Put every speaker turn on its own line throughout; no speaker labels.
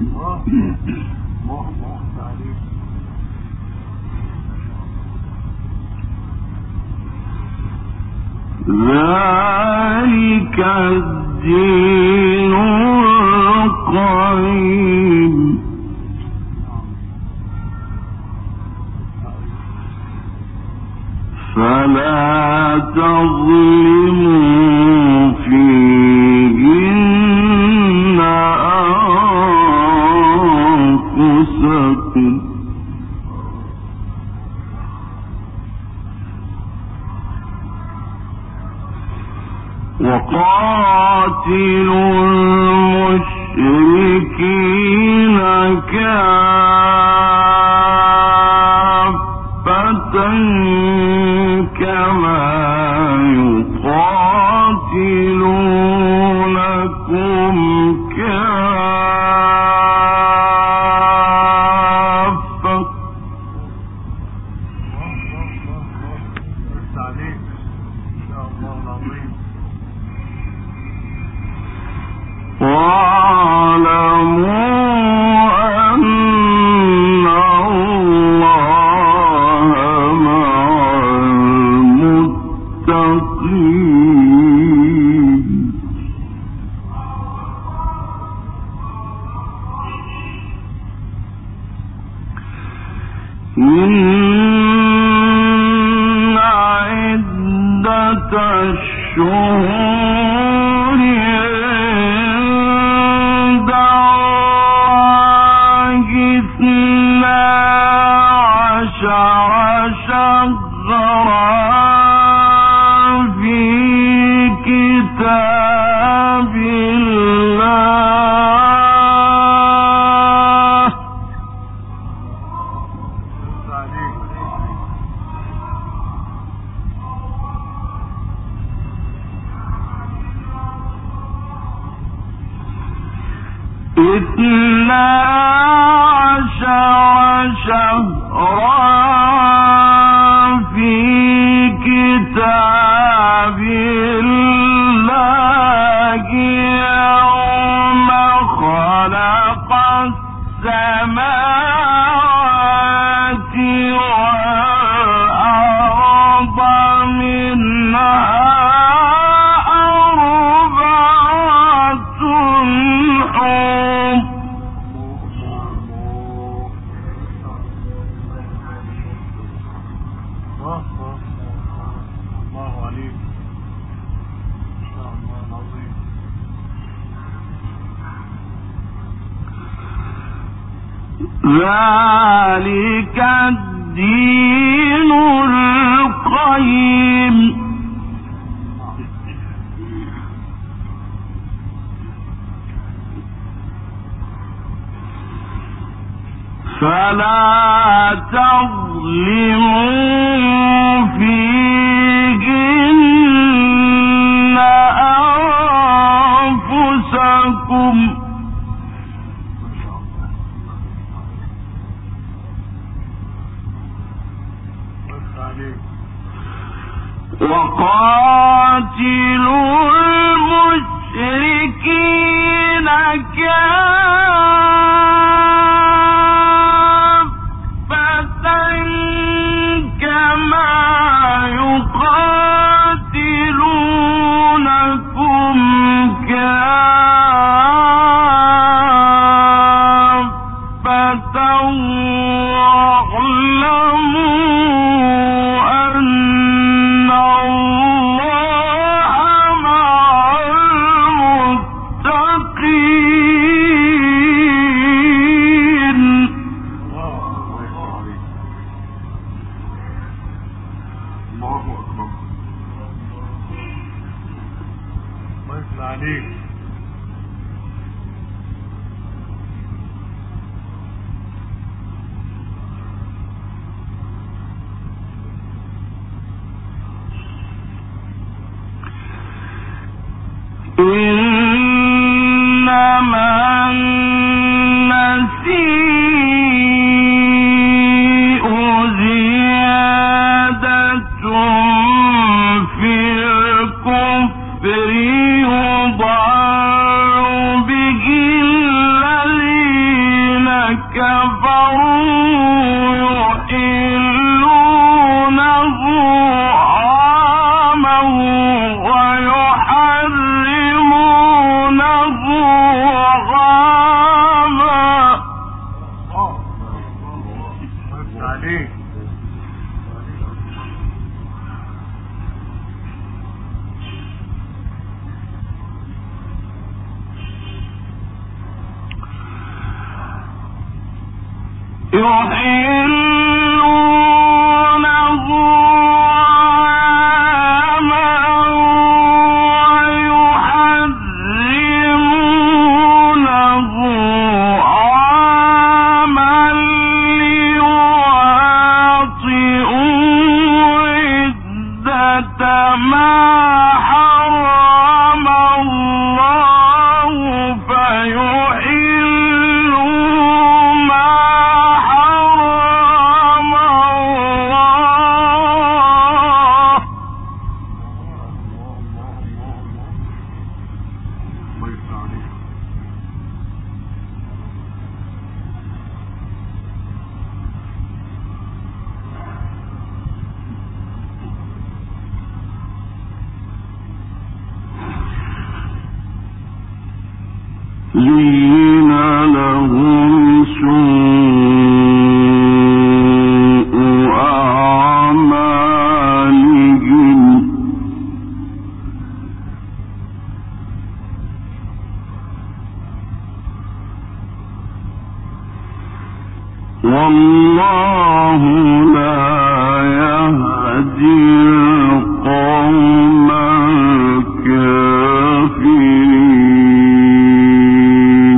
ذلك الدين القيم فلا تظلموا فيهن أنفسكم وقاتلوا المشركين كافة كما يقاتلونكم كافة واعلموا أن الله مع المتقين إن عدة الشهور عند الله 12 شهرا في كتاب الله اثنا عشر شهرا في كتاب الله يوم خلق السماوات والأرض منها ذلك الدين القيم فلا تظلموا فيهن أنفسكم وقاتلوا المشركين كافة كما يقاتلونكم كافة إنما زين لهم سوء أعمالهم والله لا يهدي القوم الكافرين.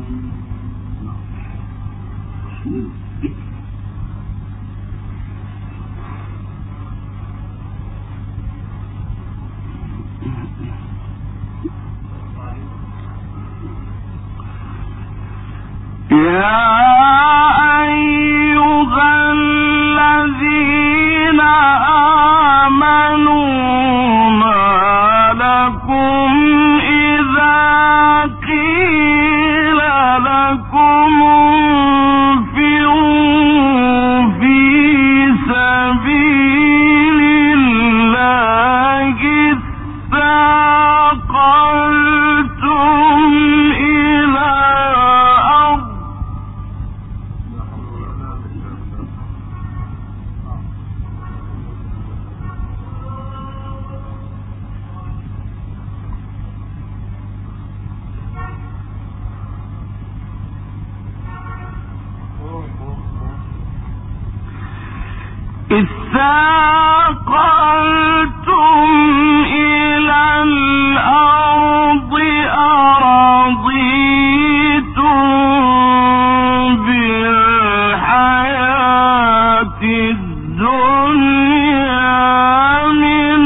اثاقلتم إلى الأرض أرضيتم بالحياة الدنيا من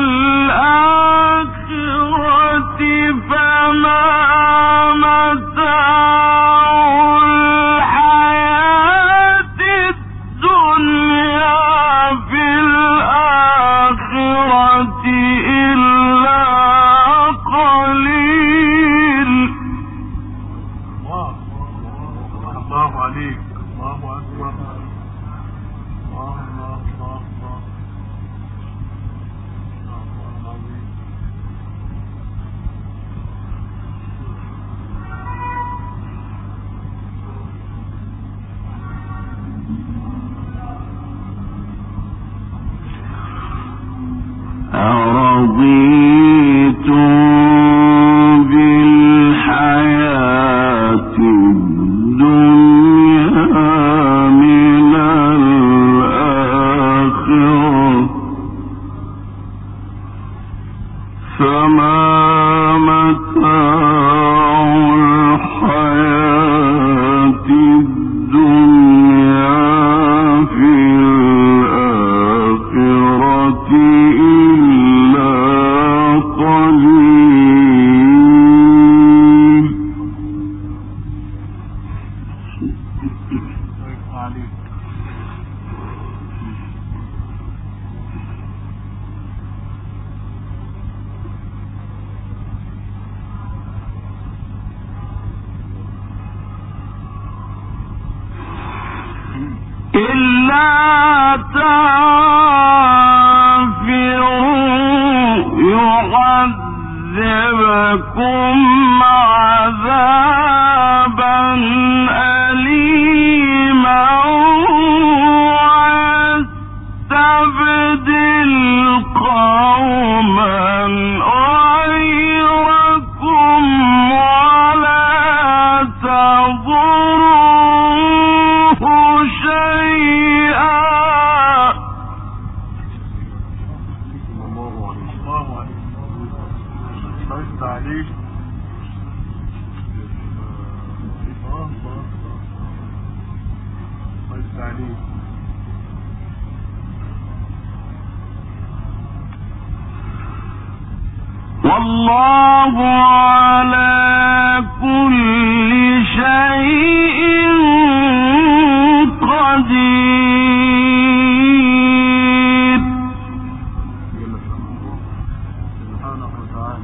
الآخرة فما أرضيتم بالحياة الدنيا إلا تنفروا يعذبكم عذابا أليما ويستبدل قوما غيركم ولا تضروه شيئا. والله على كل شيء قدير.
سبحانه وتعالى.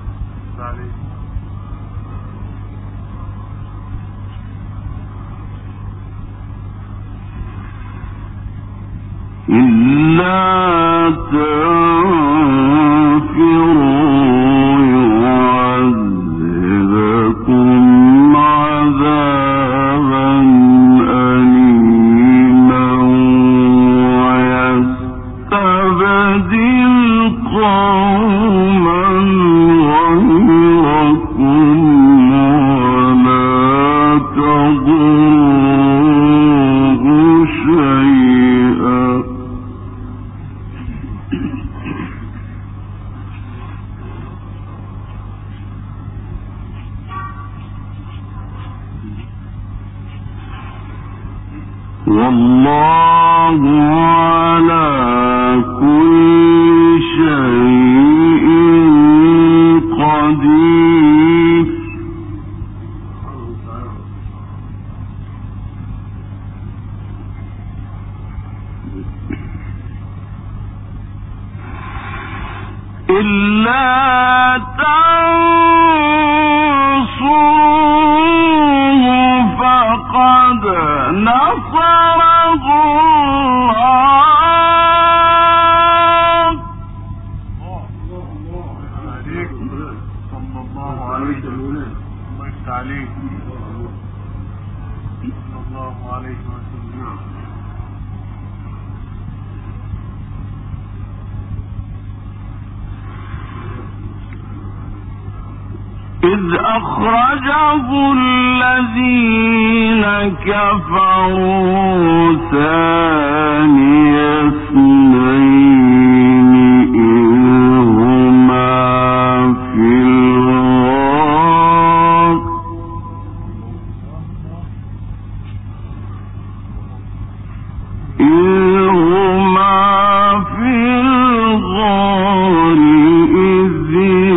إلا تنفروا يعذبكم عذابا أليما ويستبدل قوما غيركم ولا تضروه شيئا. والله على كل شيء قدير. إلا تنصروه فقد نصره الله.
صلى الله عليه وسلم. صلى الله عليه وسلم.
إذ أخرجه الذين كفروا ثاني اثنين إذ هما في الغار إذ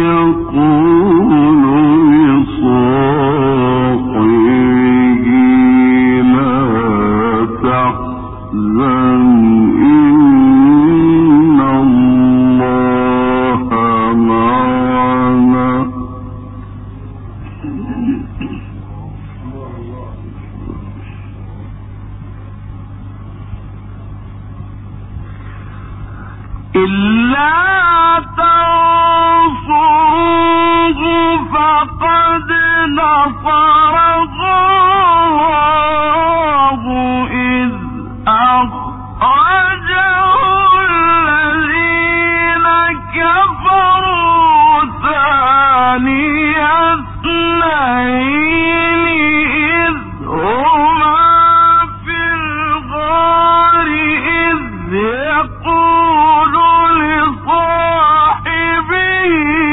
يقول لصاحبه لا تحزن إن الله معنا. إلا تنصروه فقد نصره الله إذ أخرجه الذين كفروا ثاني اثنين إذ هما في الغار إذ يقول لصاحبه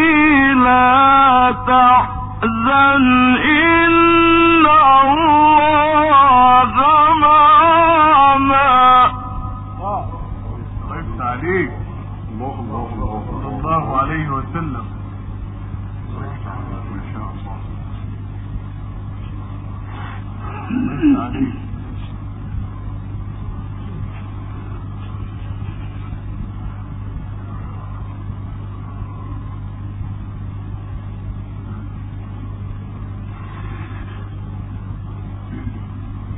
لا تحزن إن الله معنا.
وقفت عليك. صلى الله عليه وسلم. ما شاء الله. وقفت عليك.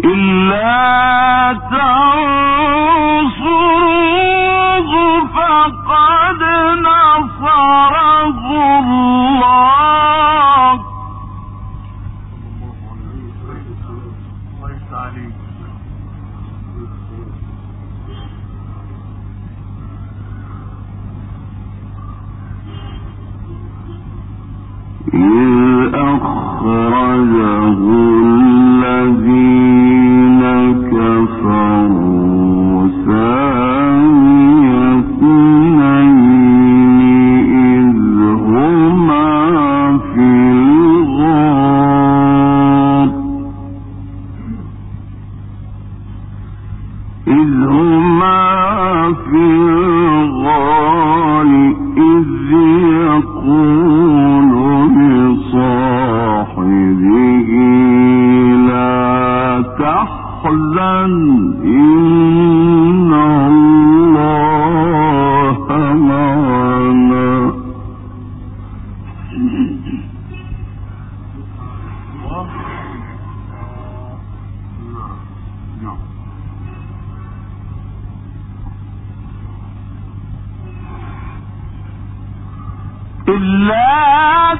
إلا تنصروه فقد نصره الله.
ليس عليك.
إذ أخرجه الذين كفروا ثاني اثنين إذ هما في الغار إذ يقول لصاحبه لا تحزن إن الله معنا. إلا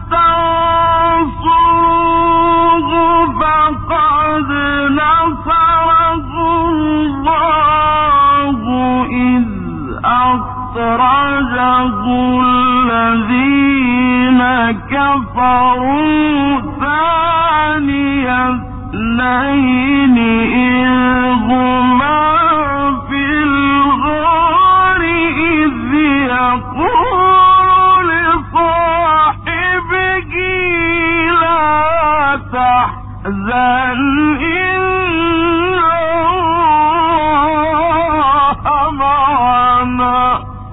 تنصروه فقد نصره الله إذ أخرجه الذين كفروا ثاني اثنين إذ هما في الغار إذ يقول لصاحبه لا تحزن إن الله معنا.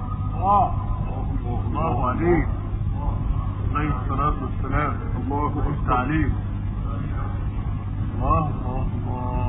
الله عليك. عليه الصلاة والسلام. الله أكبر عليك. الله الله الله.